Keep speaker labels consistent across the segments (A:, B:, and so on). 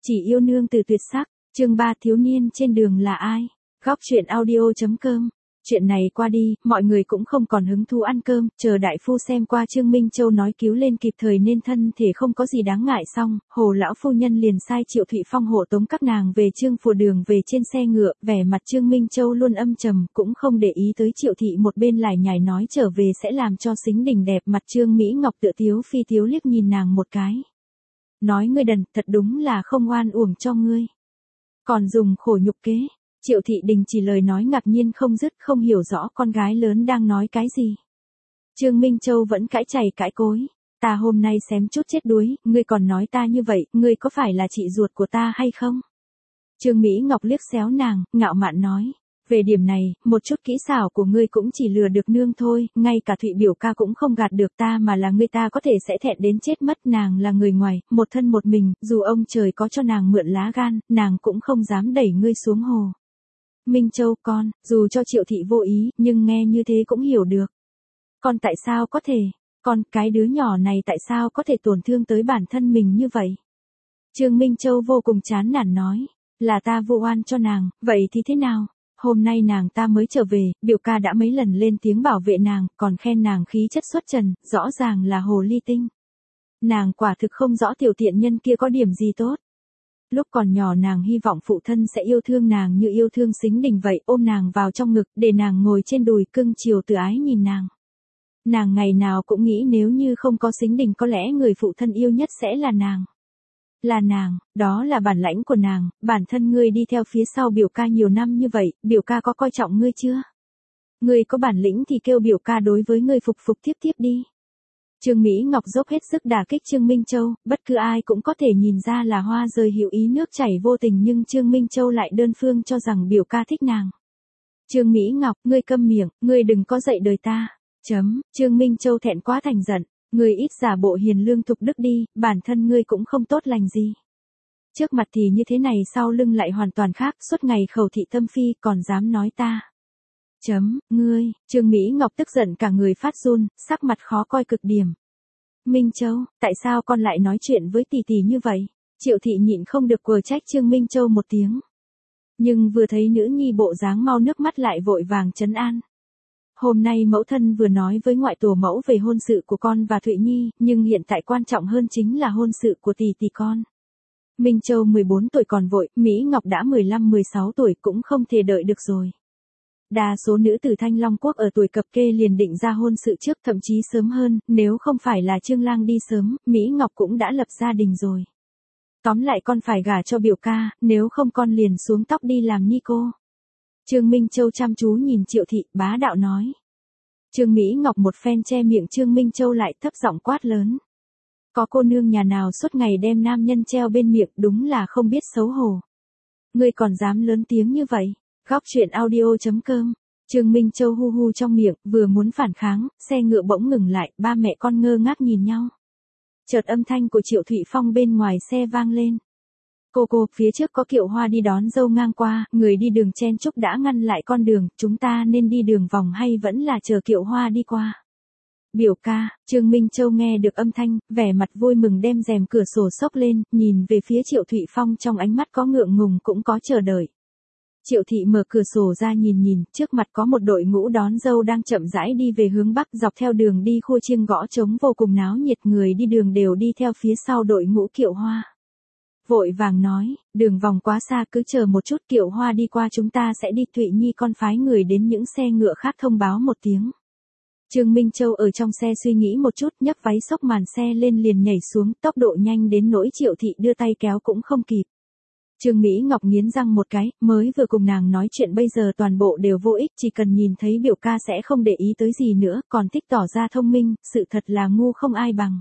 A: Chỉ yêu nương từ tuyệt sắc, chương 3 thiếu niên trên đường là ai? Góc truyện audio.com. Chuyện này qua đi, mọi người cũng không còn hứng thú ăn cơm, chờ đại phu xem qua Trương Minh Châu nói cứu lên kịp thời nên thân thể không có gì đáng ngại xong, Hồ lão phu nhân liền sai Triệu Thụy Phong hộ tống các nàng về Trương Phù Đường về trên xe ngựa, vẻ mặt Trương Minh Châu luôn âm trầm, cũng không để ý tới Triệu Thị một bên lải nhải nói trở về sẽ làm cho xính đình đẹp, mặt Trương Mỹ Ngọc tựa tiếu phi tiếu liếc nhìn nàng một cái. Nói ngươi đần, thật đúng là không oan uổng cho ngươi. Còn dùng khổ nhục kế. Triệu Thị Đình chỉ lời nói ngạc nhiên không dứt, không hiểu rõ con gái lớn đang nói cái gì. Trương Minh Châu vẫn cãi chày cãi cối. Ta hôm nay xém chút chết đuối, ngươi còn nói ta như vậy, ngươi có phải là chị ruột của ta hay không? Trương Mỹ Ngọc liếc xéo nàng, ngạo mạn nói. Về điểm này, một chút kỹ xảo của ngươi cũng chỉ lừa được nương thôi, ngay cả Thụy biểu ca cũng không gạt được ta mà là ngươi ta có thể sẽ thẹn đến chết mất. Nàng là người ngoài, một thân một mình, dù ông trời có cho nàng mượn lá gan, nàng cũng không dám đẩy ngươi xuống hồ. Minh Châu con, dù cho Triệu Thị vô ý, nhưng nghe như thế cũng hiểu được. Con tại sao có thể, con, cái đứa nhỏ này tại sao có thể tổn thương tới bản thân mình như vậy? Trương Minh Châu vô cùng chán nản nói, là ta vu oan cho nàng, vậy thì thế nào? Hôm nay nàng ta mới trở về, biểu ca đã mấy lần lên tiếng bảo vệ nàng, còn khen nàng khí chất xuất trần, rõ ràng là hồ ly tinh. Nàng quả thực không rõ tiểu tiện nhân kia có điểm gì tốt. Lúc còn nhỏ nàng hy vọng phụ thân sẽ yêu thương nàng như yêu thương xính đình vậy, ôm nàng vào trong ngực, để nàng ngồi trên đùi cưng chiều từ ái nhìn nàng. Nàng ngày nào cũng nghĩ nếu như không có xính đình có lẽ người phụ thân yêu nhất sẽ là nàng. Là nàng, đó là bản lãnh của nàng, bản thân ngươi đi theo phía sau biểu ca nhiều năm như vậy, biểu ca có coi trọng ngươi chưa? Ngươi có bản lĩnh thì kêu biểu ca đối với ngươi phục phục tiếp tiếp đi. Trương Mỹ Ngọc dốc hết sức đả kích Trương Minh Châu, bất cứ ai cũng có thể nhìn ra là hoa rơi hữu ý nước chảy vô tình nhưng Trương Minh Châu lại đơn phương cho rằng biểu ca thích nàng. Trương Mỹ Ngọc, ngươi câm miệng, ngươi đừng có dạy đời ta. Trương Minh Châu thẹn quá thành giận, ngươi ít giả bộ hiền lương thục đức đi, bản thân ngươi cũng không tốt lành gì. Trước mặt thì như thế này sau lưng lại hoàn toàn khác, suốt ngày khẩu thị tâm phi còn dám nói ta. Ngươi, Trương Mỹ Ngọc tức giận cả người phát run, sắc mặt khó coi cực điểm. Minh Châu, tại sao con lại nói chuyện với tỷ tỷ như vậy? Triệu Thị nhịn không được quờ trách Trương Minh Châu một tiếng. Nhưng vừa thấy nữ nhi bộ dáng mau nước mắt lại vội vàng trấn an. Hôm nay mẫu thân vừa nói với ngoại tổ mẫu về hôn sự của con và Thụy Nhi, nhưng hiện tại quan trọng hơn chính là hôn sự của tỷ tỷ con. Minh Châu 14 tuổi còn vội, Mỹ Ngọc đã 15-16 tuổi cũng không thể đợi được rồi. Đa số nữ tử Thanh Long Quốc ở tuổi cập kê liền định ra hôn sự trước, thậm chí sớm hơn, nếu không phải là Trương Lang đi sớm, Mỹ Ngọc cũng đã lập gia đình rồi. Tóm lại con phải gả cho biểu ca, nếu không con liền xuống tóc đi làm ni cô. Trương Minh Châu chăm chú nhìn Triệu Thị, bá đạo nói. Trương Mỹ Ngọc một phen che miệng Trương Minh Châu lại thấp giọng quát lớn. Có cô nương nhà nào suốt ngày đem nam nhân treo bên miệng, đúng là không biết xấu hổ. Ngươi còn dám lớn tiếng như vậy? Góc truyện audio.com. Trương Minh Châu hu hu trong miệng, vừa muốn phản kháng, xe ngựa bỗng ngừng lại, ba mẹ con ngơ ngác nhìn nhau. Chợt âm thanh của Triệu Thụy Phong bên ngoài xe vang lên. Cô, phía trước có kiệu hoa đi đón dâu ngang qua, người đi đường chen chúc đã ngăn lại con đường, chúng ta nên đi đường vòng hay vẫn là chờ kiệu hoa đi qua? Biểu ca, Trương Minh Châu nghe được âm thanh, vẻ mặt vui mừng đem rèm cửa sổ xốc lên, nhìn về phía Triệu Thụy Phong trong ánh mắt có ngượng ngùng cũng có chờ đợi. Triệu Thị mở cửa sổ ra nhìn, trước mặt có một đội ngũ đón dâu đang chậm rãi đi về hướng bắc dọc theo đường đi khua chiêng gõ trống vô cùng náo nhiệt, người đi đường đều đi theo phía sau đội ngũ kiệu hoa. Vội vàng nói, đường vòng quá xa cứ chờ một chút kiệu hoa đi qua chúng ta sẽ đi. Thụy Nhi con phái người đến những xe ngựa khác thông báo một tiếng. Trương Minh Châu ở trong xe suy nghĩ một chút nhấc váy xốc màn xe lên liền nhảy xuống, tốc độ nhanh đến nỗi Triệu Thị đưa tay kéo cũng không kịp. Trương Mỹ Ngọc nghiến răng một cái, mới vừa cùng nàng nói chuyện bây giờ toàn bộ đều vô ích, chỉ cần nhìn thấy biểu ca sẽ không để ý tới gì nữa, còn thích tỏ ra thông minh, sự thật là ngu không ai bằng.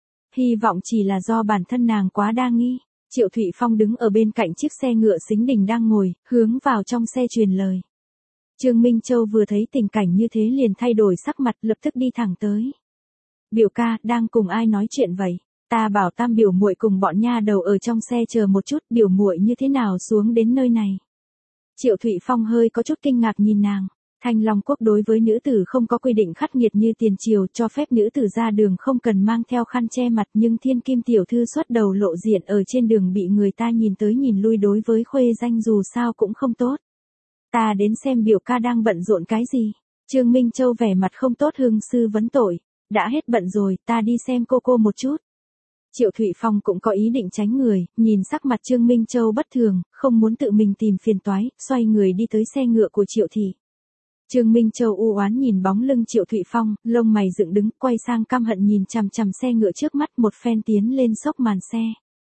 A: Hy vọng chỉ là do bản thân nàng quá đa nghi. Triệu Thụy Phong đứng ở bên cạnh chiếc xe ngựa xính đình đang ngồi, hướng vào trong xe truyền lời. Trương Minh Châu vừa thấy tình cảnh như thế liền thay đổi sắc mặt, lập tức đi thẳng tới. Biểu ca, đang cùng ai nói chuyện vậy? Ta bảo Tam biểu muội cùng bọn nha đầu ở trong xe chờ một chút, biểu muội như thế nào xuống đến nơi này? Triệu Thụy Phong hơi có chút kinh ngạc nhìn nàng. Thanh Long Quốc đối với nữ tử không có quy định khắc nghiệt như tiền triều, cho phép nữ tử ra đường không cần mang theo khăn che mặt, nhưng thiên kim tiểu thư xuất đầu lộ diện ở trên đường bị người ta nhìn tới nhìn lui đối với khuê danh dù sao cũng không tốt. Ta đến xem biểu ca đang bận rộn cái gì. Trương Minh Châu vẻ mặt không tốt hương sư vấn tội. Đã hết bận rồi, ta đi xem cô một chút. Triệu Thụy Phong cũng có ý định tránh người, nhìn sắc mặt Trương Minh Châu bất thường, không muốn tự mình tìm phiền toái, xoay người đi tới xe ngựa của Triệu Thị. Trương Minh Châu u oán nhìn bóng lưng Triệu Thụy Phong, lông mày dựng đứng, quay sang căm hận nhìn chằm chằm xe ngựa trước mắt, một phen tiến lên xốc màn xe.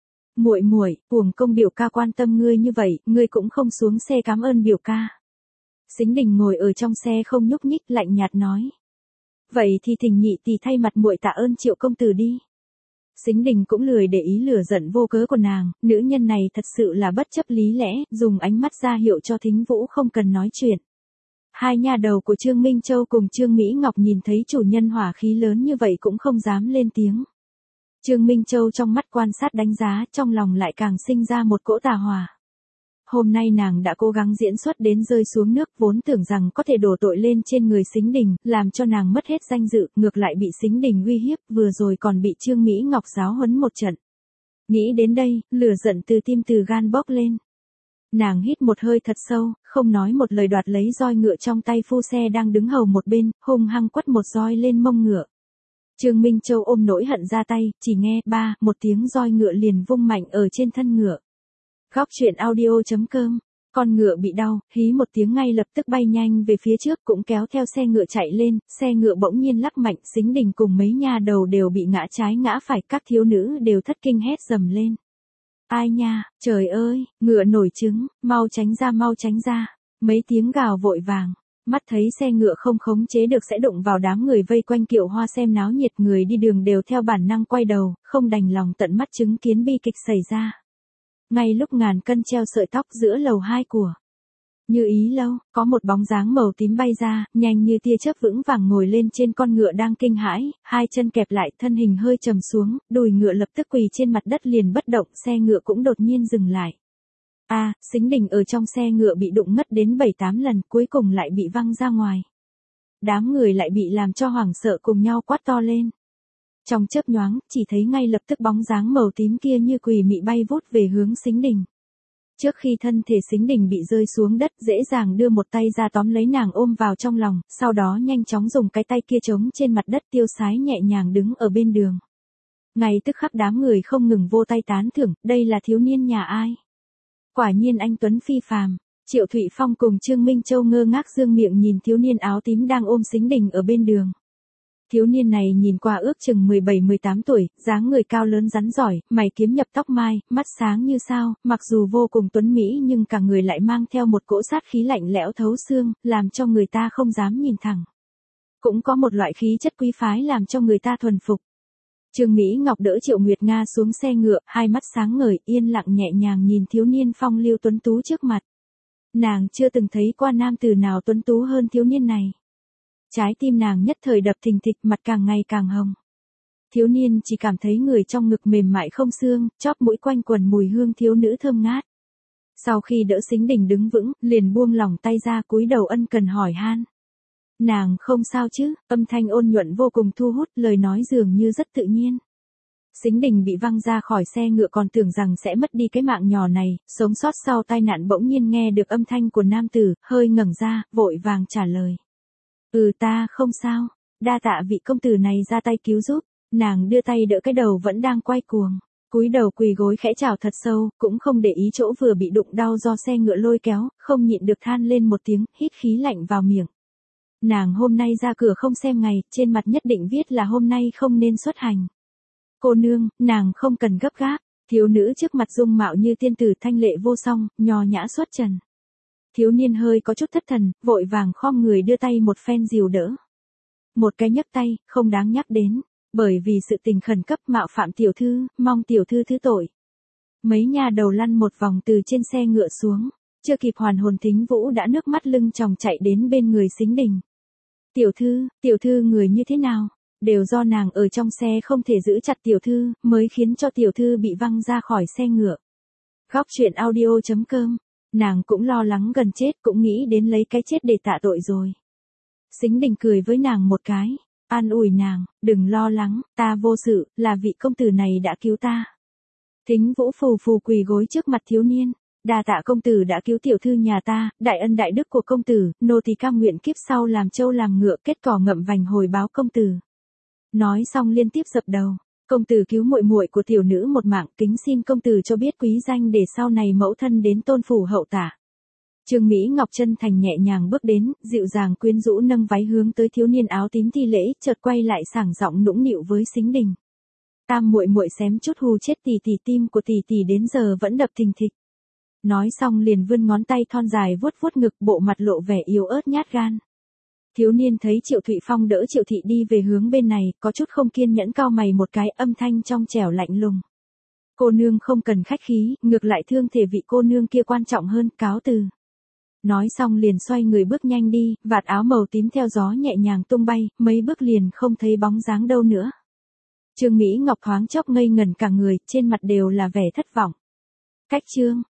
A: Muội, uổng công biểu ca quan tâm ngươi như vậy, ngươi cũng không xuống xe cảm ơn biểu ca. Sính Đình ngồi ở trong xe không nhúc nhích, lạnh nhạt nói. Vậy thì thỉnh nhị tỷ thay mặt muội tạ ơn Triệu công tử đi. Sính Đình cũng lười để ý lửa giận vô cớ của nàng, nữ nhân này thật sự là bất chấp lý lẽ, dùng ánh mắt ra hiệu cho Thính Vũ không cần nói chuyện. Hai nha đầu của Trương Minh Châu cùng Trương Mỹ Ngọc nhìn thấy chủ nhân hỏa khí lớn như vậy cũng không dám lên tiếng. Trương Minh Châu trong mắt quan sát đánh giá, trong lòng lại càng sinh ra một cỗ tà hỏa. Hôm nay nàng đã cố gắng diễn xuất đến rơi xuống nước, vốn tưởng rằng có thể đổ tội lên trên người Sính Đình, làm cho nàng mất hết danh dự, ngược lại bị Sính Đình uy hiếp, vừa rồi còn bị Trương Mỹ Ngọc giáo huấn một trận. Nghĩ đến đây, lửa giận từ tim từ gan bốc lên. Nàng hít một hơi thật sâu, không nói một lời đoạt lấy roi ngựa trong tay phu xe đang đứng hầu một bên, hung hăng quất một roi lên mông ngựa. Trương Minh Châu ôm nỗi hận ra tay, chỉ nghe ba, một tiếng roi ngựa liền vung mạnh ở trên thân ngựa. Góc truyện audio.com, con ngựa bị đau, hí một tiếng ngay lập tức bay nhanh về phía trước cũng kéo theo xe ngựa chạy lên, xe ngựa bỗng nhiên lắc mạnh, Sính Đình cùng mấy nha đầu đều bị ngã trái ngã phải, các thiếu nữ đều thất kinh hét dầm lên. Ai nha, trời ơi, ngựa nổi trứng, mau tránh ra, mấy tiếng gào vội vàng. Mắt thấy xe ngựa không khống chế được sẽ đụng vào đám người vây quanh kiệu hoa xem náo nhiệt, người đi đường đều theo bản năng quay đầu, không đành lòng tận mắt chứng kiến bi kịch xảy ra. Ngay lúc ngàn cân treo sợi tóc giữa lầu 2 của Như Ý Lâu, có một bóng dáng màu tím bay ra, nhanh như tia chớp vững vàng ngồi lên trên con ngựa đang kinh hãi, hai chân kẹp lại, thân hình hơi trầm xuống, đùi ngựa lập tức quỳ trên mặt đất liền bất động, xe ngựa cũng đột nhiên dừng lại. Sính Đình ở trong xe ngựa bị đụng ngất đến 7-8 lần, cuối cùng lại bị văng ra ngoài. Đám người lại bị làm cho hoảng sợ cùng nhau quát to lên. Trong chớp nhoáng, chỉ thấy ngay lập tức bóng dáng màu tím kia như quỷ mị bay vút về hướng Sính Đình. Trước khi thân thể Sính Đình bị rơi xuống đất, dễ dàng đưa một tay ra tóm lấy nàng ôm vào trong lòng, sau đó nhanh chóng dùng cái tay kia chống trên mặt đất tiêu sái nhẹ nhàng đứng ở bên đường. Ngay tức khắc đám người không ngừng vỗ tay tán thưởng, đây là thiếu niên nhà ai? Quả nhiên anh tuấn phi phàm. Triệu Thụy Phong cùng Trương Minh Châu ngơ ngác dương miệng nhìn thiếu niên áo tím đang ôm Sính Đình ở bên đường. Thiếu niên này nhìn qua ước chừng 17-18 tuổi, dáng người cao lớn rắn giỏi, mày kiếm nhập tóc mai, mắt sáng như sao, mặc dù vô cùng tuấn mỹ nhưng cả người lại mang theo một cỗ sát khí lạnh lẽo thấu xương, làm cho người ta không dám nhìn thẳng. Cũng có một loại khí chất quý phái làm cho người ta thuần phục. Trương Mỹ Ngọc đỡ Triệu Nguyệt Nga xuống xe ngựa, hai mắt sáng ngời, yên lặng nhẹ nhàng nhìn thiếu niên phong lưu tuấn tú trước mặt. Nàng chưa từng thấy qua nam tử nào tuấn tú hơn thiếu niên này. Trái tim nàng nhất thời đập thình thịch, mặt càng ngày càng hồng. Thiếu niên chỉ cảm thấy người trong ngực mềm mại không xương, chóp mũi quanh quần mùi hương thiếu nữ thơm ngát. Sau khi đỡ Sính Đình đứng vững, liền buông lỏng tay ra cúi đầu ân cần hỏi han. Nàng không sao chứ, âm thanh ôn nhuận vô cùng thu hút, lời nói dường như rất tự nhiên. Sính Đình bị văng ra khỏi xe ngựa còn tưởng rằng sẽ mất đi cái mạng nhỏ này, sống sót sau tai nạn bỗng nhiên nghe được âm thanh của nam tử, hơi ngẩng ra, vội vàng trả lời. Ta không sao, đa tạ vị công tử này ra tay cứu giúp, nàng đưa tay đỡ cái đầu vẫn đang quay cuồng. Cúi đầu quỳ gối khẽ chào thật sâu, cũng không để ý chỗ vừa bị đụng đau do xe ngựa lôi kéo, không nhịn được than lên một tiếng, hít khí lạnh vào miệng. Nàng hôm nay ra cửa không xem ngày, trên mặt nhất định viết là hôm nay không nên xuất hành. Cô nương, nàng không cần gấp gáp, thiếu nữ trước mặt dung mạo như tiên tử thanh lệ vô song, nho nhã xuất trần. Thiếu niên hơi có chút thất thần, vội vàng khom người đưa tay một phen dìu đỡ. Một cái nhấc tay, không đáng nhắc đến, bởi vì sự tình khẩn cấp mạo phạm tiểu thư, mong tiểu thư thứ tội. Mấy nha đầu lăn một vòng từ trên xe ngựa xuống, chưa kịp hoàn hồn Thính Vũ đã nước mắt lưng tròng chạy đến bên người Sính Đình. Tiểu thư người như thế nào? Đều do nàng ở trong xe không thể giữ chặt tiểu thư, mới khiến cho tiểu thư bị văng ra khỏi xe ngựa. Góc truyện audio.com, nàng cũng lo lắng gần chết, cũng nghĩ đến lấy cái chết để tạ tội rồi. Sính Đình cười với nàng một cái, an ủi nàng, đừng lo lắng, ta vô sự, là vị công tử này đã cứu ta. Thính Vũ phù phù quỳ gối trước mặt thiếu niên, đa tạ công tử đã cứu tiểu thư nhà ta, đại ân đại đức của công tử, nô tỳ cam nguyện kiếp sau làm trâu làm ngựa kết cỏ ngậm vành hồi báo công tử. Nói xong liên tiếp dập đầu, công tử cứu muội muội của tiểu nữ một mạng, kính xin công tử cho biết quý danh để sau này mẫu thân đến tôn phủ hậu tả. Trương Mỹ Ngọc chân thành nhẹ nhàng bước đến, dịu dàng quyến rũ nâng váy hướng tới thiếu niên áo tím thi lễ, chợt quay lại sảng giọng nũng nịu với Sính Đình. Tam muội muội xém chút hù chết tỷ tỷ, tim của tỷ tỷ đến giờ vẫn đập thình thịch. Nói xong liền vươn ngón tay thon dài vuốt vuốt ngực, bộ mặt lộ vẻ yếu ớt nhát gan. Thiếu niên thấy Triệu Thụy Phong đỡ Triệu Thị đi về hướng bên này, có chút không kiên nhẫn cau mày một cái, âm thanh trong trẻo lạnh lùng. Cô nương không cần khách khí, ngược lại thương thể vị cô nương kia quan trọng hơn, cáo từ. Nói xong liền xoay người bước nhanh đi, vạt áo màu tím theo gió nhẹ nhàng tung bay, mấy bước liền không thấy bóng dáng đâu nữa. Trương Mỹ Ngọc thoáng chốc ngây ngẩn cả người, trên mặt đều là vẻ thất vọng. Cách chương